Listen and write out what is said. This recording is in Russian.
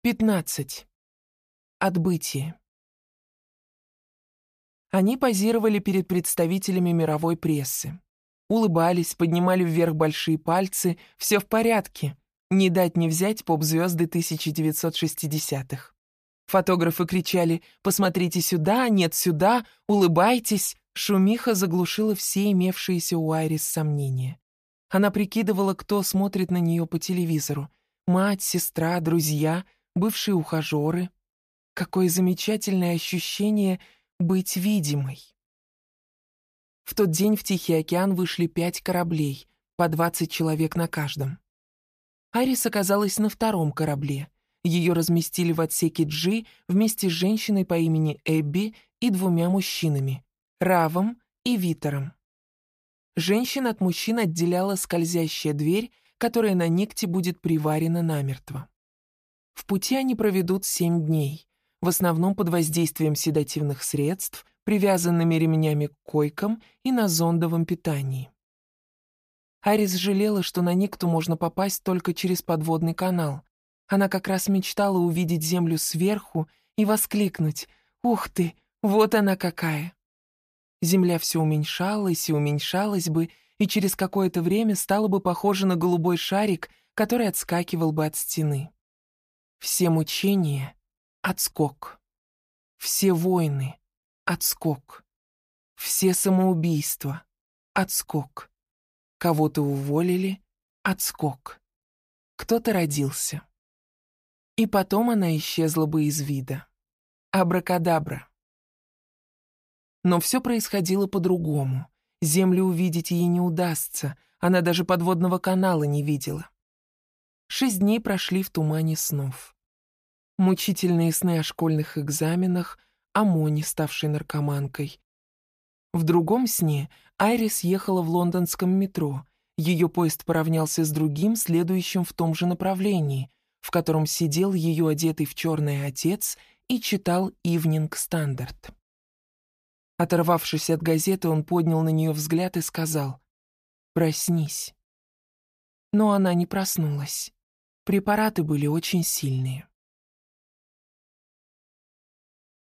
15. Отбытие. Они позировали перед представителями мировой прессы. Улыбались, поднимали вверх большие пальцы. Все в порядке. Не дать не взять поп-звезды 1960-х. Фотографы кричали «Посмотрите сюда, нет сюда, улыбайтесь». Шумиха заглушила все имевшиеся у Айрис сомнения. Она прикидывала, кто смотрит на нее по телевизору. Мать, сестра, друзья, бывшие ухажеры. Какое замечательное ощущение быть видимой. В тот день в Тихий океан вышли 5 кораблей, по 20 человек на каждом. Айрис оказалась на втором корабле. Ее разместили в отсеке G вместе с женщиной по имени Эбби и 2 мужчинами — Равом и Витером. Женщин от мужчин отделяла скользящая дверь, которая на Никте будет приварена намертво. В пути они проведут 7 дней, в основном под воздействием седативных средств, привязанными ремнями к койкам и на зондовом питании. Айрис жалела, что на Никту можно попасть только через подводный канал. Она как раз мечтала увидеть Землю сверху и воскликнуть: «Ух ты, вот она какая!» Земля все уменьшалась и уменьшалась бы, и через какое-то время стала бы похожа на голубой шарик, который отскакивал бы от стены. Все мучения — отскок. Все войны — отскок. Все самоубийства — отскок. Кого-то уволили — отскок. Кто-то родился. И потом она исчезла бы из вида. Абракадабра. Но все происходило по-другому. Землю увидеть ей не удастся, она даже подводного канала не видела. 6 дней прошли в тумане снов. Мучительные сны о школьных экзаменах, о Моне, ставшей наркоманкой. В другом сне Айрис ехала в лондонском метро. Ее поезд поравнялся с другим, следующим в том же направлении, в котором сидел ее одетый в черное отец и читал «Ивнинг Стандарт». Оторвавшись от газеты, он поднял на нее взгляд и сказал: «Проснись». Но она не проснулась. Препараты были очень сильные.